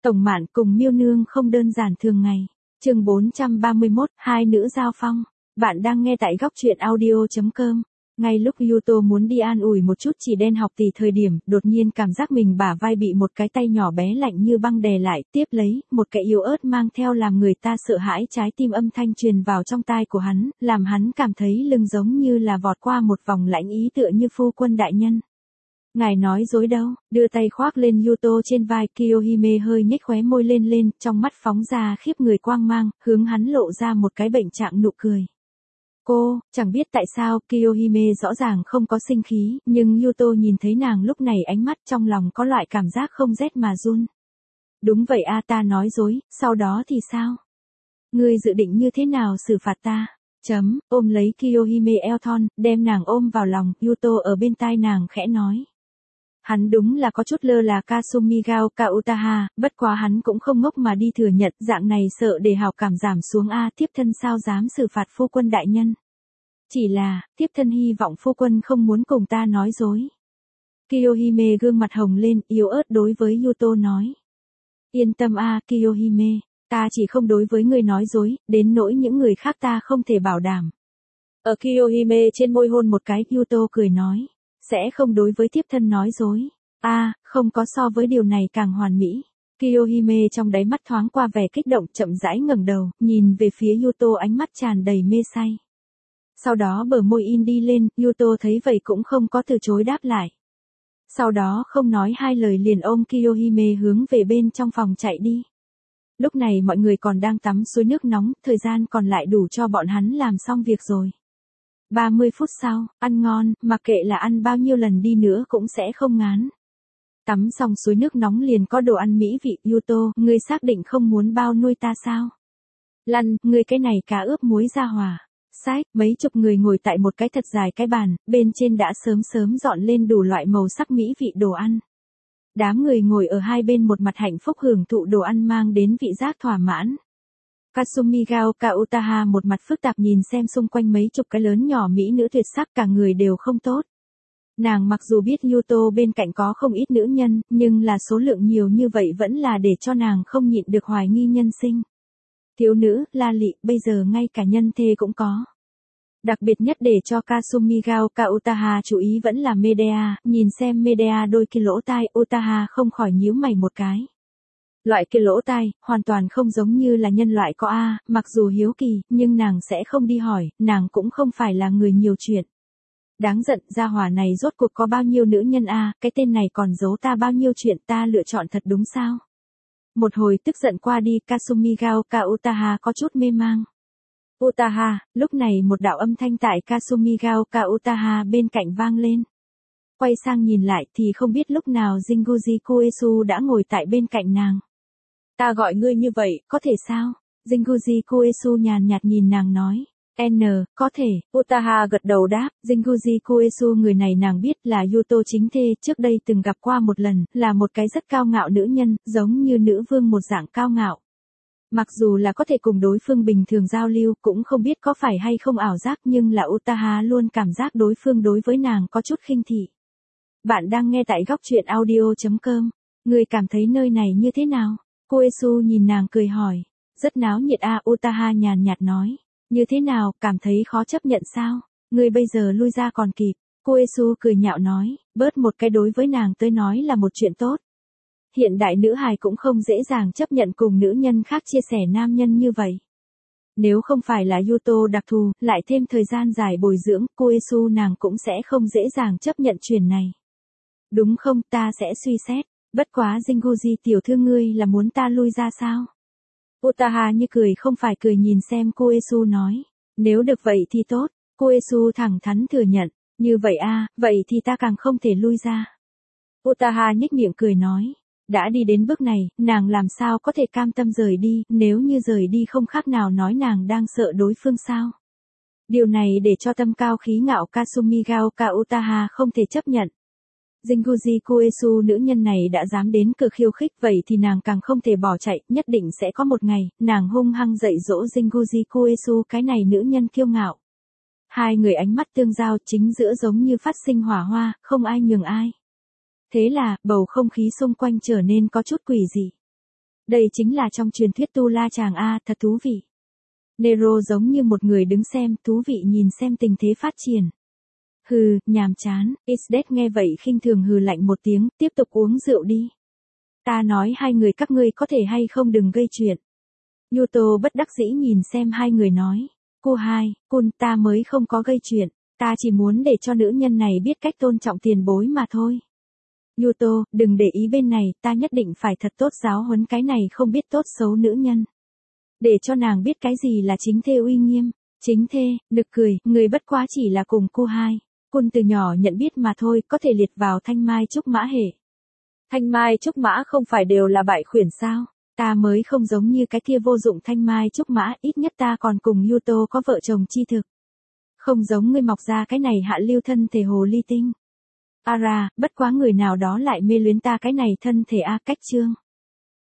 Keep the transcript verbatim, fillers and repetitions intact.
Tổng Mạn cùng Miêu Nương không đơn giản thường ngày. Chương bốn trăm ba mươi mốt, hai nữ giao phong. Bạn đang nghe tại góc truyện audio chấm com. Ngay lúc Yuto muốn đi an ủi một chút Chỉ Đen học tỷ thời điểm, đột nhiên cảm giác mình bả vai bị một cái tay nhỏ bé lạnh như băng đè lại, tiếp lấy, một cái yếu ớt mang theo làm người ta sợ hãi trái tim âm thanh truyền vào trong tai của hắn, làm hắn cảm thấy lưng giống như là vọt qua một vòng lãnh ý tựa như phu quân đại nhân. Ngài nói dối đâu, đưa tay khoác lên Yuto trên vai, Kiyohime hơi nhếch khóe môi lên lên, trong mắt phóng ra khiếp người quang mang, hướng hắn lộ ra một cái bệnh trạng nụ cười. Cô, chẳng biết tại sao, Kiyohime rõ ràng không có sinh khí, nhưng Yuto nhìn thấy nàng lúc này ánh mắt trong lòng có loại cảm giác không rét mà run. Đúng vậy a, ta nói dối, sau đó thì sao? Ngươi dự định như thế nào xử phạt ta? Chấm, ôm lấy Kiyohime eo thon, đem nàng ôm vào lòng, Yuto ở bên tai nàng khẽ nói. Hắn đúng là có chút lơ là Kasumigao Utaha, bất quá hắn cũng không ngốc mà đi thừa nhận, dạng này sợ để hào cảm giảm xuống a, thiếp thân sao dám xử phạt phu quân đại nhân. Chỉ là, thiếp thân hy vọng phu quân không muốn cùng ta nói dối. Kiyohime gương mặt hồng lên, yếu ớt đối với Yuto nói. Yên tâm a, Kiyohime, ta chỉ không đối với người nói dối, đến nỗi những người khác ta không thể bảo đảm. Ở Kiyohime trên môi hôn một cái, Yuto cười nói. Sẽ không đối với thiếp thân nói dối. A, à, không có so với điều này càng hoàn mỹ. Kiyohime trong đáy mắt thoáng qua vẻ kích động, chậm rãi ngẩng đầu, nhìn về phía Yuto, ánh mắt tràn đầy mê say. Sau đó bờ môi in đi lên, Yuto thấy vậy cũng không có từ chối đáp lại. Sau đó không nói hai lời liền ôm Kiyohime hướng về bên trong phòng chạy đi. Lúc này mọi người còn đang tắm suối nước nóng, thời gian còn lại đủ cho bọn hắn làm xong việc rồi. ba mươi phút sau, ăn ngon, mặc kệ là ăn bao nhiêu lần đi nữa cũng sẽ không ngán. Tắm xong suối nước nóng liền có đồ ăn mỹ vị. Yuto, ngươi xác định không muốn bao nuôi ta sao? Lăn, ngươi cái này cá ướp muối ra hòa. Sách, mấy chục người ngồi tại một cái thật dài cái bàn, bên trên đã sớm sớm dọn lên đủ loại màu sắc mỹ vị đồ ăn. Đám người ngồi ở hai bên một mặt hạnh phúc hưởng thụ đồ ăn mang đến vị giác thỏa mãn. Kasumigao Utaha một mặt phức tạp nhìn xem xung quanh mấy chục cái lớn nhỏ mỹ nữ tuyệt sắc, cả người đều không tốt. Nàng mặc dù biết Yuto bên cạnh có không ít nữ nhân, nhưng là số lượng nhiều như vậy vẫn là để cho nàng không nhịn được hoài nghi nhân sinh. Thiếu nữ, la lị, bây giờ ngay cả nhân thê cũng có. Đặc biệt nhất để cho Kasumigao Utaha chú ý vẫn là Medea, nhìn xem Medea đôi kia lỗ tai, Utaha không khỏi nhíu mày một cái. Loại kia lỗ tai, hoàn toàn không giống như là nhân loại có a, mặc dù hiếu kỳ, nhưng nàng sẽ không đi hỏi, nàng cũng không phải là người nhiều chuyện. Đáng giận, gia hỏa này rốt cuộc có bao nhiêu nữ nhân a, cái tên này còn giấu ta bao nhiêu chuyện, ta lựa chọn thật đúng sao? Một hồi tức giận qua đi, Kasumigao Utaha có chút mê mang. Utaha, lúc này một đạo âm thanh tại Kasumigao Utaha bên cạnh vang lên. Quay sang nhìn lại thì không biết lúc nào Jinguji Koesu đã ngồi tại bên cạnh nàng. Ta gọi ngươi như vậy, có thể sao? Jinguji Koesu nhàn nhạt nhìn nàng nói. N, có thể, Utaha gật đầu đáp, Jinguji Koesu người này nàng biết là Yuto chính thê, trước đây từng gặp qua một lần, là một cái rất cao ngạo nữ nhân, giống như nữ vương một dạng cao ngạo. Mặc dù là có thể cùng đối phương bình thường giao lưu, cũng không biết có phải hay không ảo giác, nhưng là Utaha luôn cảm giác đối phương đối với nàng có chút khinh thị. Bạn đang nghe tại góc truyện audio chấm com. Người cảm thấy nơi này như thế nào? Koesu nhìn nàng cười hỏi. Rất náo nhiệt a, Utaha nhàn nhạt nói. Như thế nào, cảm thấy khó chấp nhận sao? Người bây giờ lui ra còn kịp. Koesu cười nhạo nói, bớt một cái đối với nàng tới nói là một chuyện tốt. Hiện đại nữ hài cũng không dễ dàng chấp nhận cùng nữ nhân khác chia sẻ nam nhân như vậy. Nếu không phải là Yuto đặc thù, lại thêm thời gian dài bồi dưỡng, Koesu nàng cũng sẽ không dễ dàng chấp nhận chuyện này. Đúng không, ta sẽ suy xét, bất quá Jinguji tiểu thư ngươi là muốn ta lui ra sao? Utaha như cười không phải cười nhìn xem Koesu nói, nếu được vậy thì tốt, Koesu thẳng thắn thừa nhận, như vậy a, vậy thì ta càng không thể lui ra. Utaha nhếch miệng cười nói, đã đi đến bước này, nàng làm sao có thể cam tâm rời đi, nếu như rời đi không khác nào nói nàng đang sợ đối phương sao? Điều này để cho tâm cao khí ngạo Kasumigao Utaha không thể chấp nhận. Jinguji Koesu nữ nhân này đã dám đến cửa khiêu khích, vậy thì nàng càng không thể bỏ chạy, nhất định sẽ có một ngày, nàng hung hăng dạy dỗ Jinguji Koesu cái này nữ nhân kiêu ngạo. Hai người ánh mắt tương giao, chính giữa giống như phát sinh hỏa hoa, không ai nhường ai. Thế là, bầu không khí xung quanh trở nên có chút quỷ dị. Đây chính là trong truyền thuyết tu la chàng A, thật thú vị. Nero giống như một người đứng xem, thú vị nhìn xem tình thế phát triển. Hừ, nhàm chán, Isdet nghe vậy khinh thường hừ lạnh một tiếng, tiếp tục uống rượu đi. Ta nói hai người các ngươi có thể hay không đừng gây chuyện. Yuto bất đắc dĩ nhìn xem hai người nói. Cô hai, Kun, ta mới không có gây chuyện, ta chỉ muốn để cho nữ nhân này biết cách tôn trọng tiền bối mà thôi. Yuto, đừng để ý bên này, ta nhất định phải thật tốt giáo huấn cái này không biết tốt xấu nữ nhân. Để cho nàng biết cái gì là chính thê uy nghiêm. Chính thê, nực cười, người bất quá chỉ là cùng cô hai. Kun từ nhỏ nhận biết mà thôi, có thể liệt vào thanh mai trúc mã hệ. Thanh mai trúc mã không phải đều là bại khuyển sao? Ta mới không giống như cái kia vô dụng thanh mai trúc mã, ít nhất ta còn cùng Yuto có vợ chồng chi thực. Không giống ngươi mọc ra cái này hạ lưu thân thể hồ ly tinh. Ara, bất quá người nào đó lại mê luyến ta cái này thân thể a cách chương.